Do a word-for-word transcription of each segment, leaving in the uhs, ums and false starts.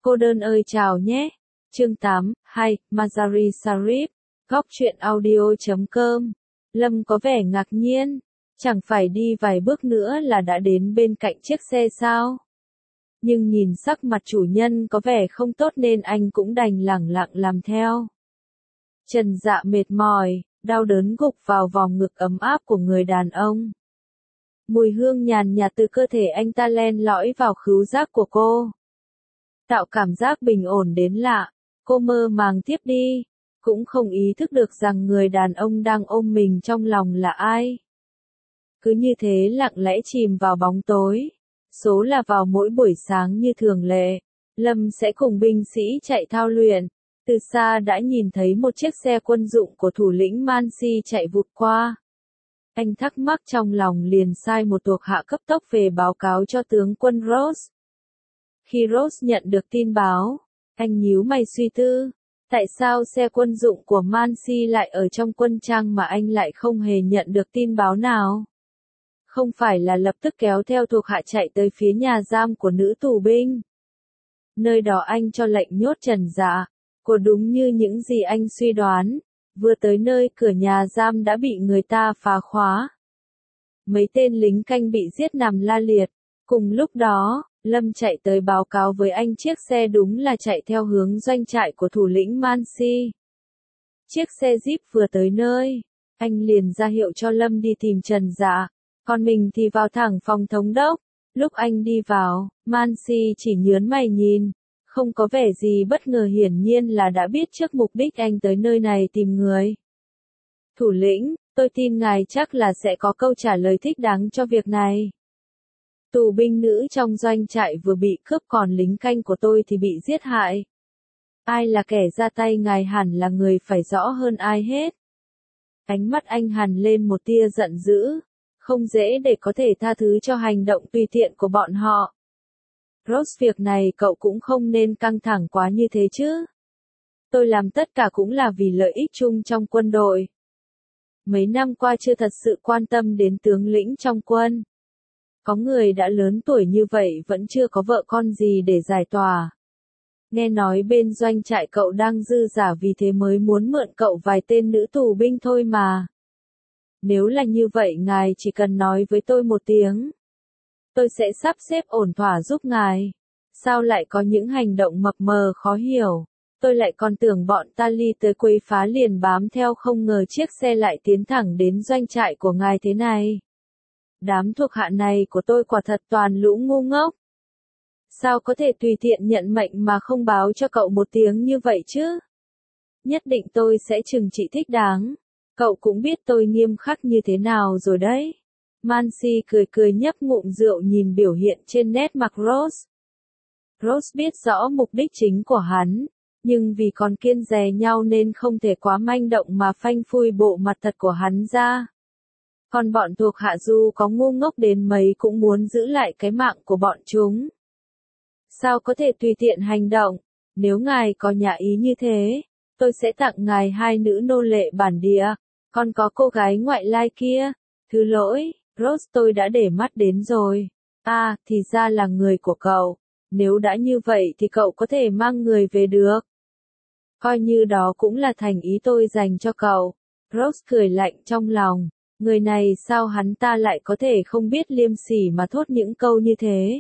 Cô đơn ơi chào nhé. Chương tám, hai, Mazari Sharif, góc truyện audio chấm com. Lâm có vẻ ngạc nhiên, chẳng phải đi vài bước nữa là đã đến bên cạnh chiếc xe sao? Nhưng nhìn sắc mặt chủ nhân có vẻ không tốt nên anh cũng đành lẳng lặng làm theo. Trần Dạ mệt mỏi, đau đớn gục vào vòng ngực ấm áp của người đàn ông. Mùi hương nhàn nhạt từ cơ thể anh ta len lỏi vào khứu giác của cô, tạo cảm giác bình ổn đến lạ. Cô mơ màng tiếp đi, cũng không ý thức được rằng người đàn ông đang ôm mình trong lòng là ai. Cứ như thế lặng lẽ chìm vào bóng tối. Số là vào mỗi buổi sáng như thường lệ, Lâm sẽ cùng binh sĩ chạy thao luyện. Từ xa đã nhìn thấy một chiếc xe quân dụng của thủ lĩnh Mansi chạy vụt qua. Anh thắc mắc trong lòng liền sai một thuộc hạ cấp tốc về báo cáo cho tướng quân Ross. Khi Ross nhận được tin báo, anh nhíu mày suy tư, tại sao xe quân dụng của Mansi lại ở trong quân trang mà anh lại không hề nhận được tin báo nào? Không phải là lập tức kéo theo thuộc hạ chạy tới phía nhà giam của nữ tù binh. Nơi đó anh cho lệnh nhốt Trần Dạ, của đúng như những gì anh suy đoán, vừa tới nơi cửa nhà giam đã bị người ta phá khóa. Mấy tên lính canh bị giết nằm la liệt, cùng lúc đó, Lâm chạy tới báo cáo với anh chiếc xe đúng là chạy theo hướng doanh trại của thủ lĩnh Mansi. Chiếc xe Jeep vừa tới nơi, anh liền ra hiệu cho Lâm đi tìm Trần Dạ, còn mình thì vào thẳng phòng thống đốc. Lúc anh đi vào, Mansi chỉ nhớn mày nhìn, không có vẻ gì bất ngờ, hiển nhiên là đã biết trước mục đích anh tới nơi này tìm người. Thủ lĩnh, tôi tin ngài chắc là sẽ có câu trả lời thích đáng cho việc này. Tù binh nữ trong doanh trại vừa bị cướp, còn lính canh của tôi thì bị giết hại. Ai là kẻ ra tay ngài hẳn là người phải rõ hơn ai hết. Ánh mắt anh hằn lên một tia giận dữ, không dễ để có thể tha thứ cho hành động tùy tiện của bọn họ. Ross, việc này cậu cũng không nên căng thẳng quá như thế chứ. Tôi làm tất cả cũng là vì lợi ích chung trong quân đội. Mấy năm qua chưa thật sự quan tâm đến tướng lĩnh trong quân. Có người đã lớn tuổi như vậy vẫn chưa có vợ con gì để giải tỏa. Nghe nói bên doanh trại cậu đang dư giả, vì thế mới muốn mượn cậu vài tên nữ tù binh thôi mà. Nếu là như vậy ngài chỉ cần nói với tôi một tiếng. Tôi sẽ sắp xếp ổn thỏa giúp ngài. Sao lại có những hành động mập mờ khó hiểu? Tôi lại còn tưởng bọn Tali tới quấy phá liền bám theo, không ngờ chiếc xe lại tiến thẳng đến doanh trại của ngài thế này. Đám thuộc hạ này của tôi quả thật toàn lũ ngu ngốc. Sao có thể tùy tiện nhận mệnh mà không báo cho cậu một tiếng như vậy chứ? Nhất định tôi sẽ trừng trị thích đáng. Cậu cũng biết tôi nghiêm khắc như thế nào rồi đấy. Mansi cười cười nhấp ngụm rượu nhìn biểu hiện trên nét mặt Ross. Ross biết rõ mục đích chính của hắn, nhưng vì còn kiêng dè nhau nên không thể quá manh động mà phanh phui bộ mặt thật của hắn ra. Còn bọn thuộc hạ dù có ngu ngốc đến mấy cũng muốn giữ lại cái mạng của bọn chúng. Sao có thể tùy tiện hành động? Nếu ngài có nhã ý như thế, tôi sẽ tặng ngài hai nữ nô lệ bản địa, còn có cô gái ngoại lai kia. Thứ lỗi, Ross, tôi đã để mắt đến rồi. À, thì ra là người của cậu. Nếu đã như vậy thì cậu có thể mang người về được. Coi như đó cũng là thành ý tôi dành cho cậu. Ross cười lạnh trong lòng. Người này sao hắn ta lại có thể không biết liêm sỉ mà thốt những câu như thế?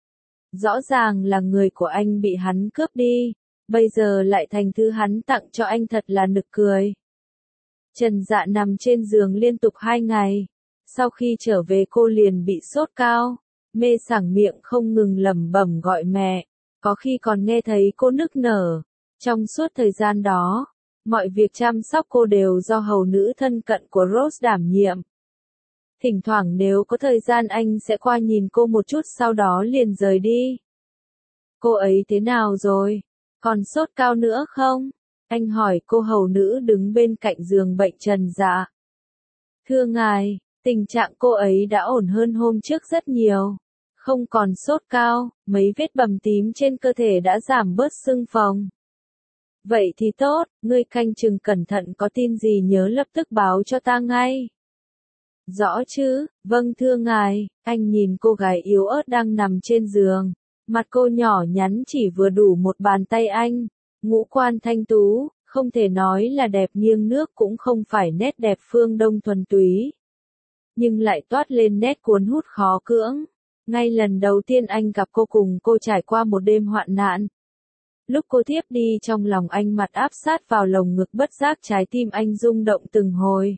Rõ ràng là người của anh bị hắn cướp đi, bây giờ lại thành thứ hắn tặng cho anh, thật là nực cười. Trần Dạ nằm trên giường liên tục hai ngày. Sau khi trở về cô liền bị sốt cao, mê sảng, miệng không ngừng lẩm bẩm gọi mẹ, có khi còn nghe thấy cô nức nở. Trong suốt thời gian đó, mọi việc chăm sóc cô đều do hầu nữ thân cận của Ross đảm nhiệm. Thỉnh thoảng nếu có thời gian anh sẽ qua nhìn cô một chút, sau đó liền rời đi. Cô ấy thế nào rồi? Còn sốt cao nữa không? Anh hỏi cô hầu nữ đứng bên cạnh giường bệnh Trần Dạ. Thưa ngài, tình trạng cô ấy đã ổn hơn hôm trước rất nhiều. Không còn sốt cao, mấy vết bầm tím trên cơ thể đã giảm bớt sưng phồng. Vậy thì tốt, ngươi canh chừng cẩn thận, có tin gì nhớ lập tức báo cho ta ngay. Rõ chứ, vâng thưa ngài. Anh nhìn cô gái yếu ớt đang nằm trên giường, Mặt cô nhỏ nhắn chỉ vừa đủ một bàn tay anh, ngũ quan thanh tú, không thể nói là đẹp nghiêng nước cũng không phải nét đẹp phương Đông thuần túy. Nhưng lại toát lên nét cuốn hút khó cưỡng. Ngay lần đầu tiên anh gặp cô cùng cô trải qua một đêm hoạn nạn. Lúc cô thiếp đi trong lòng anh mặt áp sát vào lồng ngực bất giác trái tim anh rung động từng hồi.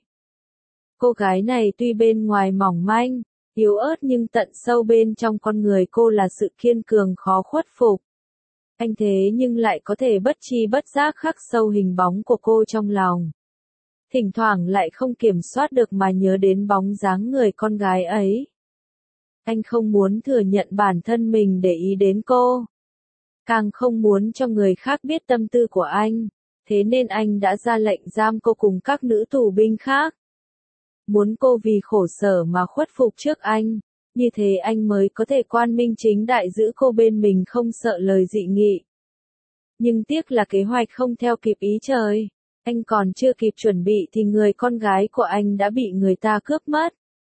Cô gái này tuy bên ngoài mỏng manh, yếu ớt nhưng tận sâu bên trong con người cô là sự kiên cường khó khuất phục. Anh thế nhưng lại có thể bất chi bất giác khắc sâu hình bóng của cô trong lòng. Thỉnh thoảng lại không kiểm soát được mà nhớ đến bóng dáng người con gái ấy. Anh không muốn thừa nhận bản thân mình để ý đến cô. Càng không muốn cho người khác biết tâm tư của anh. Thế nên anh đã ra lệnh giam cô cùng các nữ tù binh khác. Muốn cô vì khổ sở mà khuất phục trước anh. Như thế anh mới có thể quan minh chính đại giữ cô bên mình không sợ lời dị nghị. Nhưng tiếc là kế hoạch không theo kịp ý trời. Anh còn chưa kịp chuẩn bị thì người con gái của anh đã bị người ta cướp mất.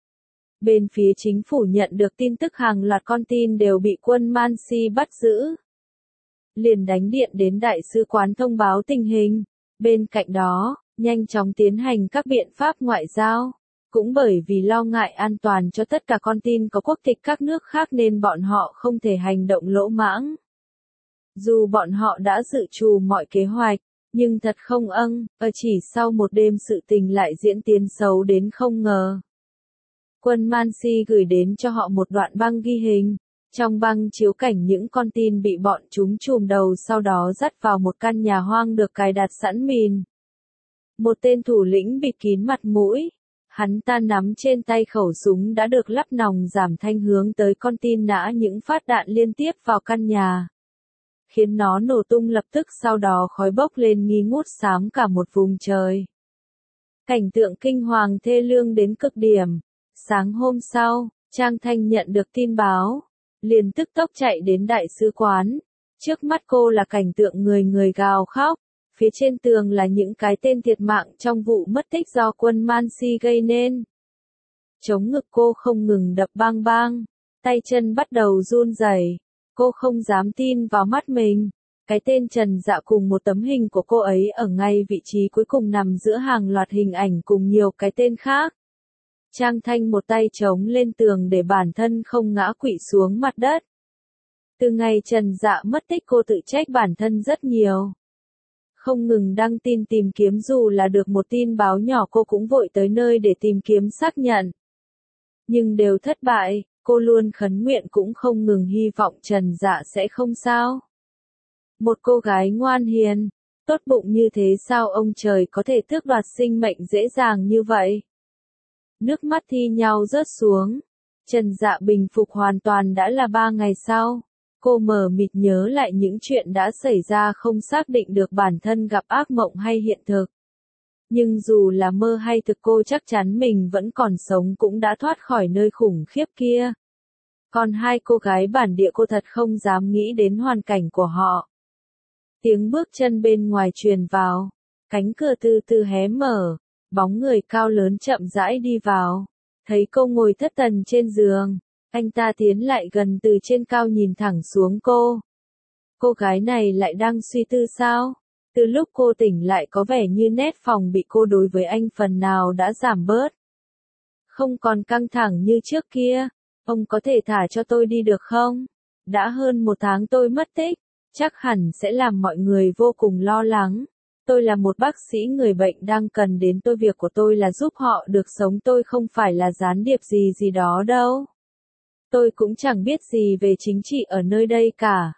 Bên phía chính phủ nhận được tin tức hàng loạt con tin đều bị quân Mansi bắt giữ. Liền đánh điện đến đại sứ quán thông báo tình hình. Bên cạnh đó, nhanh chóng tiến hành các biện pháp ngoại giao. Cũng bởi vì lo ngại an toàn cho tất cả con tin có quốc tịch các nước khác nên bọn họ không thể hành động lỗ mãng. Dù bọn họ đã dự trù mọi kế hoạch, nhưng thật không âng, ở chỉ sau một đêm sự tình lại diễn tiến xấu đến không ngờ. Quân Mansi gửi đến cho họ một đoạn băng ghi hình. Trong băng chiếu cảnh những con tin bị bọn chúng chùm đầu sau đó dắt vào một căn nhà hoang được cài đặt sẵn mìn. Một tên thủ lĩnh bịt kín mặt mũi. Hắn ta nắm trên tay khẩu súng đã được lắp nòng giảm thanh hướng tới con tin nã những phát đạn liên tiếp vào căn nhà. Khiến nó nổ tung lập tức sau đó khói bốc lên nghi ngút xám cả một vùng trời. Cảnh tượng kinh hoàng thê lương đến cực điểm. Sáng hôm sau, Trang Thanh nhận được tin báo. Liền tức tốc chạy đến đại sứ quán. Trước mắt cô là cảnh tượng người người gào khóc. Phía trên tường là những cái tên thiệt mạng trong vụ mất tích do quân Mansi gây nên. Chống ngực cô không ngừng đập bang bang. Tay chân bắt đầu run rẩy. Cô không dám tin vào mắt mình. Cái tên Trần Dạ cùng một tấm hình của cô ấy ở ngay vị trí cuối cùng nằm giữa hàng loạt hình ảnh cùng nhiều cái tên khác. Trang Thanh một tay chống lên tường để bản thân không ngã quỵ xuống mặt đất. Từ ngày Trần Dạ mất tích cô tự trách bản thân rất nhiều. Không ngừng đăng tin tìm kiếm dù là được một tin báo nhỏ cô cũng vội tới nơi để tìm kiếm xác nhận. Nhưng đều thất bại, cô luôn khấn nguyện cũng không ngừng hy vọng Trần Dạ sẽ không sao. Một cô gái ngoan hiền, tốt bụng như thế sao ông trời có thể tước đoạt sinh mệnh dễ dàng như vậy? Nước mắt thi nhau rớt xuống. Trần Dạ bình phục hoàn toàn đã là ba ngày sau. Cô mờ mịt nhớ lại những chuyện đã xảy ra không xác định được bản thân gặp ác mộng hay hiện thực. Nhưng dù là mơ hay thực cô chắc chắn mình vẫn còn sống cũng đã thoát khỏi nơi khủng khiếp kia. Còn hai cô gái bản địa cô thật không dám nghĩ đến hoàn cảnh của họ. Tiếng bước chân bên ngoài truyền vào. Cánh cửa từ từ hé mở. Bóng người cao lớn chậm rãi đi vào. Thấy cô ngồi thất thần trên giường. Anh ta tiến lại gần từ trên cao nhìn thẳng xuống cô. Cô gái này lại đang suy tư sao? Từ lúc cô tỉnh lại có vẻ như nét phòng bị cô đối với anh phần nào đã giảm bớt. Không còn căng thẳng như trước kia. Ông có thể thả cho tôi đi được không? Đã hơn một tháng tôi mất tích. Chắc hẳn sẽ làm mọi người vô cùng lo lắng. Tôi là một bác sĩ người bệnh đang cần đến tôi, việc của tôi là giúp họ được sống, tôi không phải là gián điệp gì gì đó đâu. Tôi cũng chẳng biết gì về chính trị ở nơi đây cả.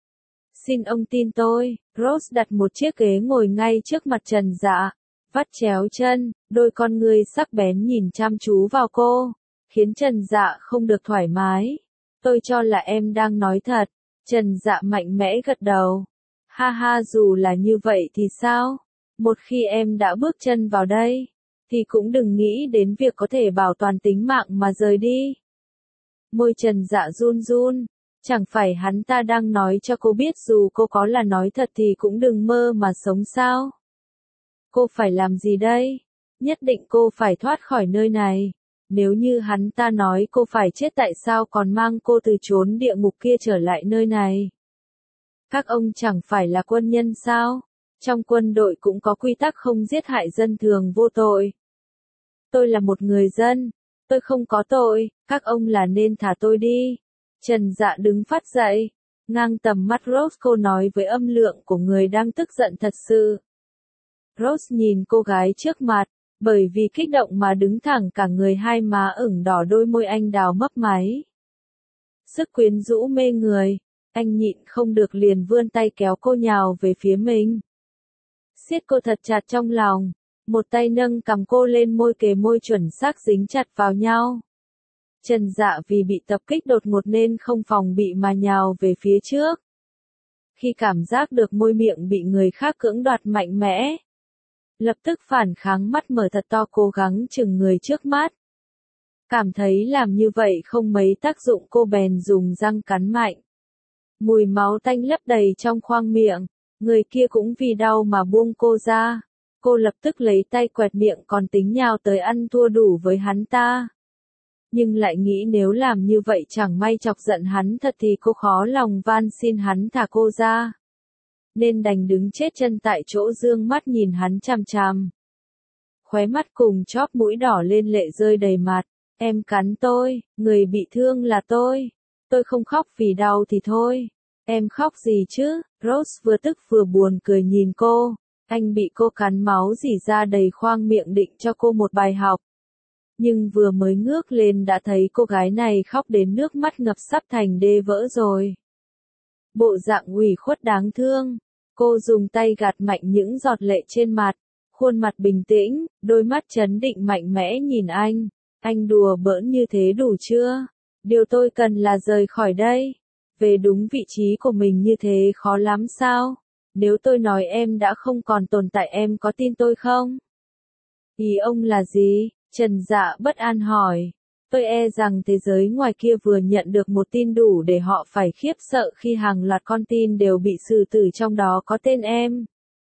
Xin ông tin tôi. Rose đặt một chiếc ghế ngồi ngay trước mặt Trần Dạ, vắt chéo chân, đôi con ngươi sắc bén nhìn chăm chú vào cô, khiến Trần Dạ không được thoải mái. Tôi cho là em đang nói thật. Trần Dạ mạnh mẽ gật đầu. Ha ha, dù là như vậy thì sao? Một khi em đã bước chân vào đây, thì cũng đừng nghĩ đến việc có thể bảo toàn tính mạng mà rời đi. Môi Trần Dạ run run. Chẳng phải hắn ta đang nói cho cô biết dù cô có là nói thật thì cũng đừng mơ mà sống sao? Cô phải làm gì đây? Nhất định cô phải thoát khỏi nơi này. Nếu như hắn ta nói cô phải chết tại sao còn mang cô từ chốn địa ngục kia trở lại nơi này? Các ông chẳng phải là quân nhân sao? Trong quân đội cũng có quy tắc không giết hại dân thường vô tội. Tôi là một người dân, tôi không có tội, các ông là nên thả tôi đi. Trần Dạ đứng phát dậy, ngang tầm mắt Rose, cô nói với âm lượng của người đang tức giận thật sự. Rose nhìn cô gái trước mặt, bởi vì kích động mà đứng thẳng cả người, hai má ửng đỏ, đôi môi anh đào mấp máy. Sức quyến rũ mê người, anh nhịn không được liền vươn tay kéo cô nhào về phía mình. Siết cô thật chặt trong lòng, một tay nâng cằm cô lên, môi kề môi chuẩn xác dính chặt vào nhau. Trần Dạ vì bị tập kích đột ngột nên không phòng bị mà nhào về phía trước. Khi cảm giác được môi miệng bị người khác cưỡng đoạt mạnh mẽ, lập tức phản kháng, mắt mở thật to, cố gắng chừng người trước mắt. Cảm thấy làm như vậy không mấy tác dụng, cô bèn dùng răng cắn mạnh. Mùi máu tanh lấp đầy trong khoang miệng, người kia cũng vì đau mà buông cô ra. Cô lập tức lấy tay quẹt miệng, còn tính nhào tới ăn thua đủ với hắn ta. Nhưng lại nghĩ nếu làm như vậy chẳng may chọc giận hắn thật thì cô khó lòng van xin hắn thả cô ra. Nên đành đứng chết chân tại chỗ, dương mắt nhìn hắn chằm chằm. Khóe mắt cùng chóp mũi đỏ lên, lệ rơi đầy mặt. Em cắn tôi, người bị thương là tôi. Tôi không khóc vì đau thì thôi. Em khóc gì chứ? Rose vừa tức vừa buồn cười nhìn cô. Anh bị cô cắn, máu rỉ ra đầy khoang miệng, định cho cô một bài học. Nhưng vừa mới ngước lên đã thấy cô gái này khóc đến nước mắt ngập, sắp thành đê vỡ rồi. Bộ dạng ủy khuất đáng thương. Cô dùng tay gạt mạnh những giọt lệ trên mặt. Khuôn mặt bình tĩnh, đôi mắt trấn định mạnh mẽ nhìn anh. Anh đùa bỡn như thế đủ chưa? Điều tôi cần là rời khỏi đây. Về đúng vị trí của mình như thế khó lắm sao? Nếu tôi nói em đã không còn tồn tại, em có tin tôi không? Ý ông là gì? Trần Dạ bất an hỏi. Tôi e rằng thế giới ngoài kia vừa nhận được một tin đủ để họ phải khiếp sợ khi hàng loạt con tin đều bị xử tử, trong đó có tên em.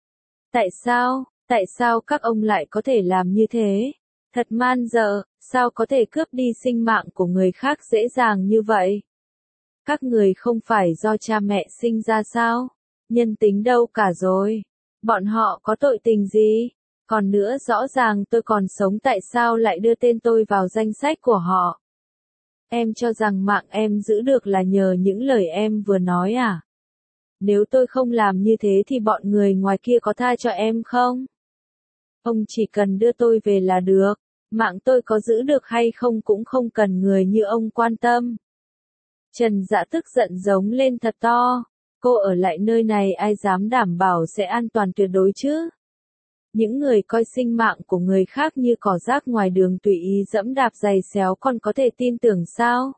Tại sao? Tại sao các ông lại có thể làm như thế? Thật man dợ, sao có thể cướp đi sinh mạng của người khác dễ dàng như vậy? Các người không phải do cha mẹ sinh ra sao? Nhân tính đâu cả rồi? Bọn họ có tội tình gì? Còn nữa, rõ ràng tôi còn sống, tại sao lại đưa tên tôi vào danh sách của họ? Em cho rằng mạng em giữ được là nhờ những lời em vừa nói à? Nếu tôi không làm như thế thì bọn người ngoài kia có tha cho em không? Ông chỉ cần đưa tôi về là được, mạng tôi có giữ được hay không cũng không cần người như ông quan tâm. Trần Dạ tức giận giống lên thật to. Cô ở lại nơi này ai dám đảm bảo sẽ an toàn tuyệt đối chứ? Những người coi sinh mạng của người khác như cỏ rác ngoài đường tùy ý dẫm đạp giày xéo còn có thể tin tưởng sao?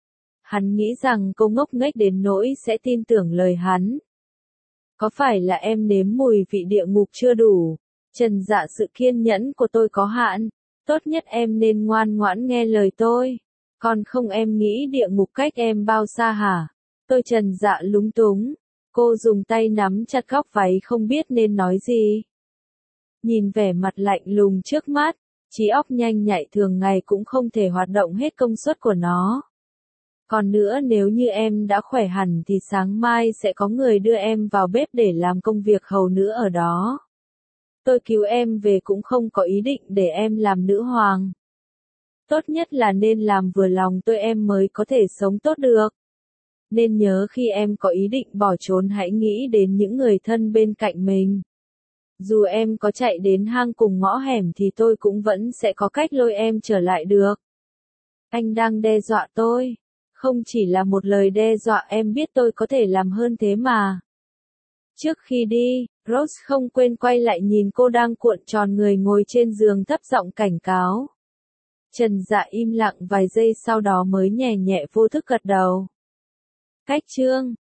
Hắn nghĩ rằng cô ngốc nghếch đến nỗi sẽ tin tưởng lời hắn. Có phải là em nếm mùi vị địa ngục chưa đủ? Trần Dạ, sự kiên nhẫn của tôi có hạn. Tốt nhất em nên ngoan ngoãn nghe lời tôi. Còn không, em nghĩ địa ngục cách em bao xa hả? Tôi Trần Dạ lúng túng. Cô dùng tay nắm chặt góc váy, không biết nên nói gì. Nhìn vẻ mặt lạnh lùng trước mắt, trí óc nhanh nhạy thường ngày cũng không thể hoạt động hết công suất của nó. Còn nữa, nếu như em đã khỏe hẳn thì sáng mai sẽ có người đưa em vào bếp để làm công việc hầu nữ ở đó. Tôi cứu em về cũng không có ý định để em làm nữ hoàng. Tốt nhất là nên làm vừa lòng tôi em mới có thể sống tốt được. Nên nhớ khi em có ý định bỏ trốn hãy nghĩ đến những người thân bên cạnh mình. Dù em có chạy đến hang cùng ngõ hẻm thì tôi cũng vẫn sẽ có cách lôi em trở lại được. Anh đang đe dọa tôi. Không chỉ là một lời đe dọa, em biết tôi có thể làm hơn thế mà. Trước khi đi, Rose không quên quay lại nhìn cô đang cuộn tròn người ngồi trên giường, thấp giọng cảnh cáo. Trần Dạ im lặng vài giây sau đó mới nhẹ nhẹ vô thức gật đầu. Cách chương